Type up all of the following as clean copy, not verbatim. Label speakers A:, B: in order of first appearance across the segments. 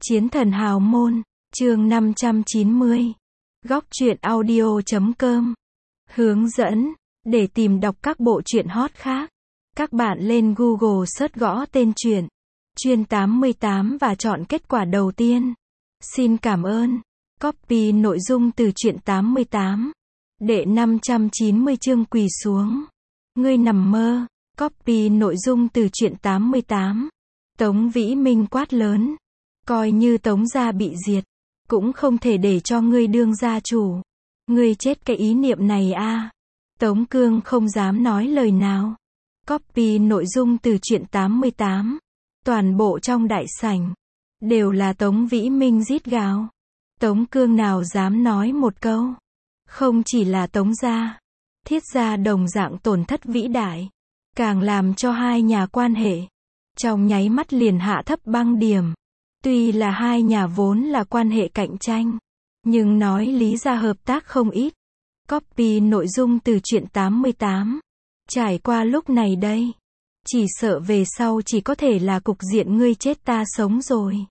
A: Chiến thần hào môn, chương 590. Góc truyện audio.com. Hướng dẫn, để tìm đọc các bộ truyện hot khác. Các bạn lên Google search gõ tên truyện Chuyên 88 và chọn kết quả đầu tiên. Xin cảm ơn. Copy nội dung từ truyện 88. Đệ 590 chương quỳ xuống. Ngươi nằm mơ. Copy nội dung từ truyện 88. Tống Vĩ Minh quát lớn. Coi như Tống gia bị diệt, cũng không thể để cho ngươi đương gia chủ. Ngươi chết cái ý niệm này a. Tống Cương không dám nói lời nào. Copy nội dung từ truyện 88. Toàn bộ trong đại sảnh đều là Tống Vĩ Minh rít gào. Tống Cương nào dám nói một câu. Không chỉ là Tống gia, Thiết gia đồng dạng tổn thất vĩ đại, càng làm cho hai nhà quan hệ trong nháy mắt liền hạ thấp băng điểm. Tuy là hai nhà vốn là quan hệ cạnh tranh, nhưng nói lý ra hợp tác không ít. Copy nội dung từ truyện 88. Trải qua lúc này đây, chỉ sợ về sau chỉ có thể là cục diện ngươi chết ta sống rồi.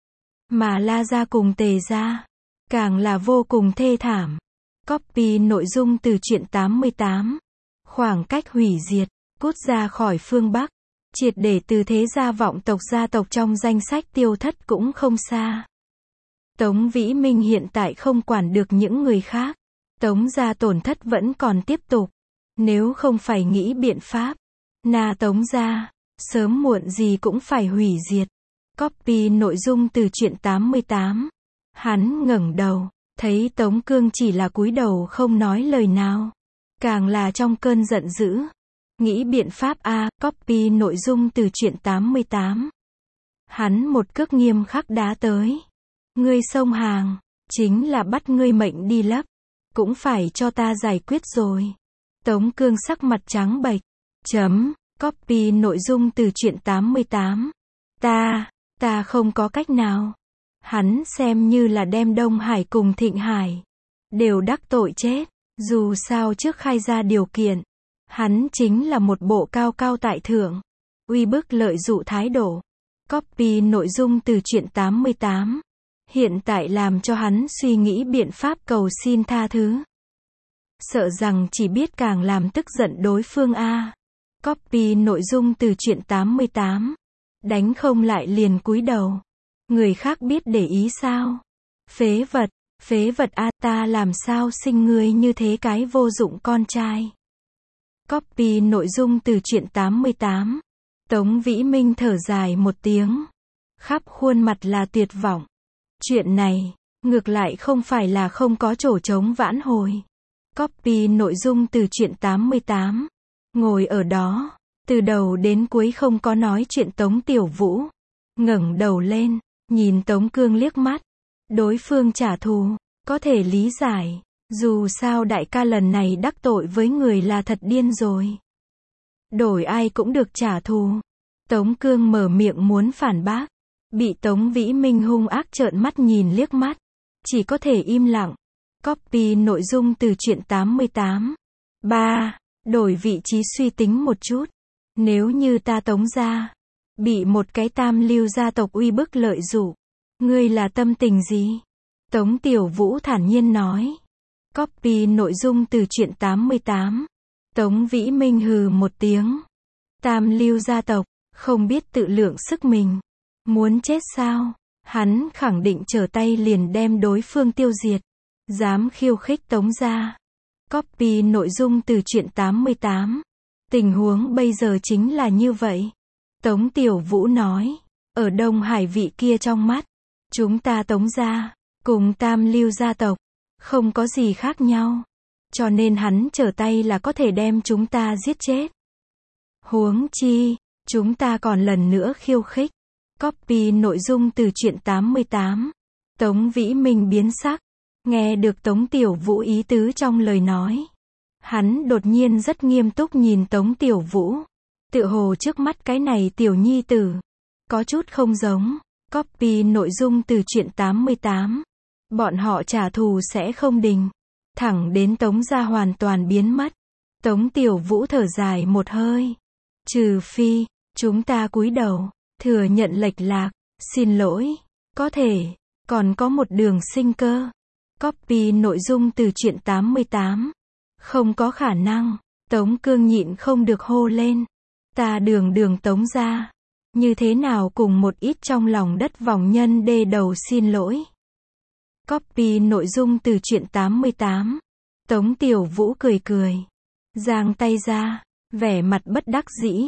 A: Mà La gia cùng Tề gia, càng là vô cùng thê thảm. Copy nội dung từ truyện 88. Khoảng cách hủy diệt, cút ra khỏi phương Bắc, triệt để từ thế gia vọng tộc gia tộc trong danh sách tiêu thất cũng không xa. Tống Vĩ Minh hiện tại không quản được những người khác. Tống gia tổn thất vẫn còn tiếp tục. Nếu không phải nghĩ biện pháp, Tống gia, sớm muộn gì cũng phải hủy diệt. Copy nội dung từ truyện 88. Hắn ngẩng đầu, thấy Tống Cương chỉ là cúi đầu không nói lời nào. Càng là trong cơn giận dữ. Nghĩ biện pháp a. Copy nội dung từ truyện 88. Hắn một cước nghiêm khắc đá tới. Ngươi xông hàng, chính là bắt ngươi mệnh đi lấp, cũng phải cho ta giải quyết rồi. Tống Cương sắc mặt trắng bệch. Copy nội dung từ truyện 88. Ta không có cách nào. Hắn xem như là đem Đông Hải cùng Thịnh Hải đều đắc tội chết. Dù sao trước khai ra điều kiện, hắn chính là một bộ cao cao tại thượng, uy bức lợi dụ thái độ. Copy nội dung từ truyện 88. Hiện tại làm cho hắn suy nghĩ biện pháp cầu xin tha thứ. Sợ rằng chỉ biết càng làm tức giận đối phương a. Copy nội dung từ truyện 88. Đánh không lại liền cúi đầu. Người khác biết để ý sao? Phế vật a, ta làm sao sinh ngươi như thế cái vô dụng con trai. Copy nội dung từ truyện 88. Tống Vĩ Minh thở dài một tiếng. Khắp khuôn mặt là tuyệt vọng. Chuyện này, ngược lại không phải là không có chỗ trống vãn hồi. Copy nội dung từ truyện 88. Ngồi ở đó, từ đầu đến cuối không có nói chuyện Tống Tiểu Vũ. Ngẩng đầu lên, nhìn Tống Cương liếc mắt. Đối phương trả thù, có thể lý giải. Dù sao đại ca lần này đắc tội với người là thật điên rồi. Đổi ai cũng được trả thù. Tống Cương mở miệng muốn phản bác. Bị Tống Vĩ Minh hung ác trợn mắt nhìn liếc mắt. Chỉ có thể im lặng. Copy nội dung từ truyện 88. Đổi vị trí suy tính một chút. Nếu như ta Tống gia bị một cái tam lưu gia tộc uy bức lợi dụ, ngươi là tâm tình gì? Tống Tiểu Vũ thản nhiên nói. Copy nội dung từ truyện 88. Tống Vĩ Minh hừ một tiếng. Tam lưu gia tộc, không biết tự lượng sức mình. Muốn chết sao? Hắn khẳng định trở tay liền đem đối phương tiêu diệt. Dám khiêu khích Tống gia. Copy nội dung từ truyện 88. Tình huống bây giờ chính là như vậy. Tống Tiểu Vũ nói. Ở Đông Hải vị kia trong mắt, chúng ta Tống gia cùng tam lưu gia tộc không có gì khác nhau. Cho nên hắn trở tay là có thể đem chúng ta giết chết. Huống chi, chúng ta còn lần nữa khiêu khích. Copy nội dung từ truyện 88. Tống Vĩ Minh biến sắc. Nghe được Tống Tiểu Vũ ý tứ trong lời nói. Hắn đột nhiên rất nghiêm túc nhìn Tống Tiểu Vũ. Tựa hồ trước mắt cái này tiểu nhi tử có chút không giống. Copy nội dung từ truyện 88. Bọn họ trả thù sẽ không đình. Thẳng đến Tống gia hoàn toàn biến mất. Tống Tiểu Vũ thở dài một hơi. Trừ phi, chúng ta cúi đầu, thừa nhận lệch lạc, xin lỗi. Có thể, còn có một đường sinh cơ. Copy nội dung từ truyện 88. Không có khả năng. Tống Cương nhịn không được hô lên. Ta đường Tống gia. Như thế nào cùng một ít trong lòng đất vòng nhân đê đầu xin lỗi. Copy nội dung từ truyện 88. Tống Tiểu Vũ cười cười. Giang tay ra. Vẻ mặt bất đắc dĩ.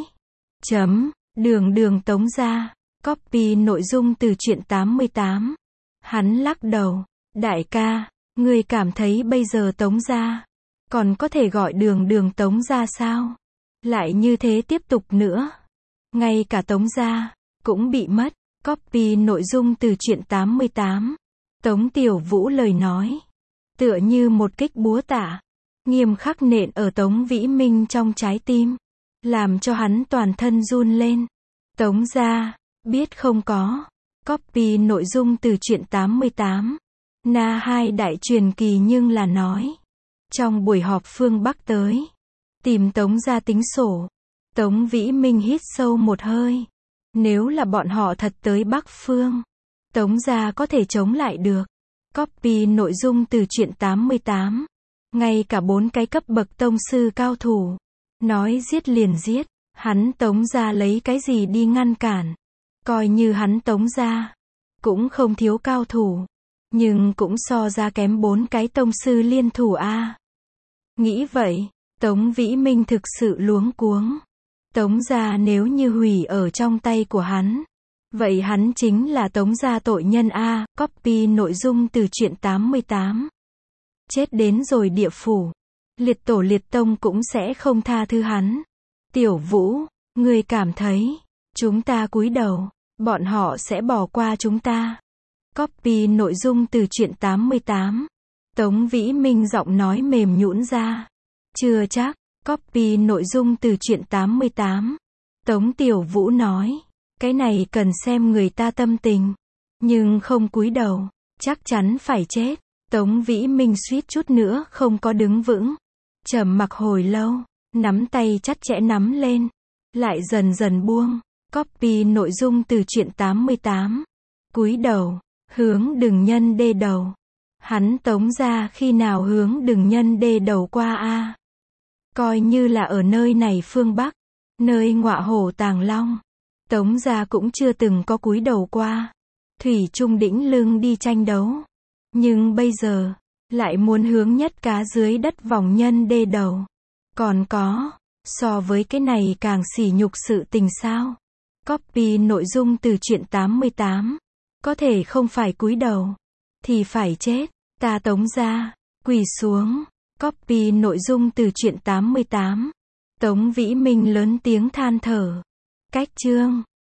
A: Đường Tống gia. Copy nội dung từ truyện 88. Hắn lắc đầu. Đại ca, ngươi cảm thấy bây giờ Tống gia còn có thể gọi đường Tống gia sao? Lại như thế tiếp tục nữa. Ngay cả Tống gia cũng bị mất. Copy nội dung từ truyện 88. Tống Tiểu Vũ lời nói. Tựa như một kích búa tạ. Nghiêm khắc nện ở Tống Vĩ Minh trong trái tim. Làm cho hắn toàn thân run lên. Tống gia, biết không có. Copy nội dung từ truyện 88. Na hai đại truyền kỳ nhưng là nói. Trong buổi họp phương Bắc tới. Tìm Tống gia tính sổ. Tống Vĩ Minh hít sâu một hơi. Nếu là bọn họ thật tới Bắc phương. Tống gia có thể chống lại được. Copy nội dung từ truyện 88. Ngay cả 4 cái cấp bậc tông sư cao thủ. Nói giết liền giết. Hắn Tống gia lấy cái gì đi ngăn cản. Coi như hắn Tống gia cũng không thiếu cao thủ. Nhưng cũng so ra kém 4 cái tông sư liên thủ a. Nghĩ vậy, Tống Vĩ Minh thực sự luống cuống. Tống gia nếu như hủy ở trong tay của hắn. Vậy hắn chính là Tống gia tội nhân a. Copy nội dung từ truyện 88. Chết đến rồi địa phủ. Liệt tổ liệt tông cũng sẽ không tha thứ hắn. Tiểu Vũ, ngươi cảm thấy, chúng ta cúi đầu, bọn họ sẽ bỏ qua chúng ta. Copy nội dung từ truyện 88. Tống Vĩ Minh giọng nói mềm nhũn ra. Chưa chắc. Copy nội dung từ truyện 88. Tống Tiểu Vũ nói. Cái này cần xem người ta tâm tình. Nhưng không cúi đầu, chắc chắn phải chết. Tống Vĩ Minh suýt chút nữa không có đứng vững. Trầm mặc hồi lâu, nắm tay chặt chẽ nắm lên. Lại dần dần buông. Copy nội dung từ truyện 88. Cúi đầu. Hướng Đừng Nhân đê đầu. Hắn Tống gia khi nào hướng Đừng Nhân đê đầu qua a? Coi như là ở nơi này phương Bắc, nơi ngọa hổ tàng long. Tống gia cũng chưa từng có cúi đầu qua. Thủy chung đĩnh lưng đi tranh đấu. Nhưng bây giờ, lại muốn hướng nhất cá dưới đất vòng nhân đê đầu. Còn có, so với cái này càng sỉ nhục sự tình sao? Copy nội dung từ truyện 88. Có thể không phải cúi đầu, thì phải chết. Ta Tống gia, quỳ xuống. Copy nội dung từ truyện 88. Tống Vĩ Minh lớn tiếng than thở. Cách chương.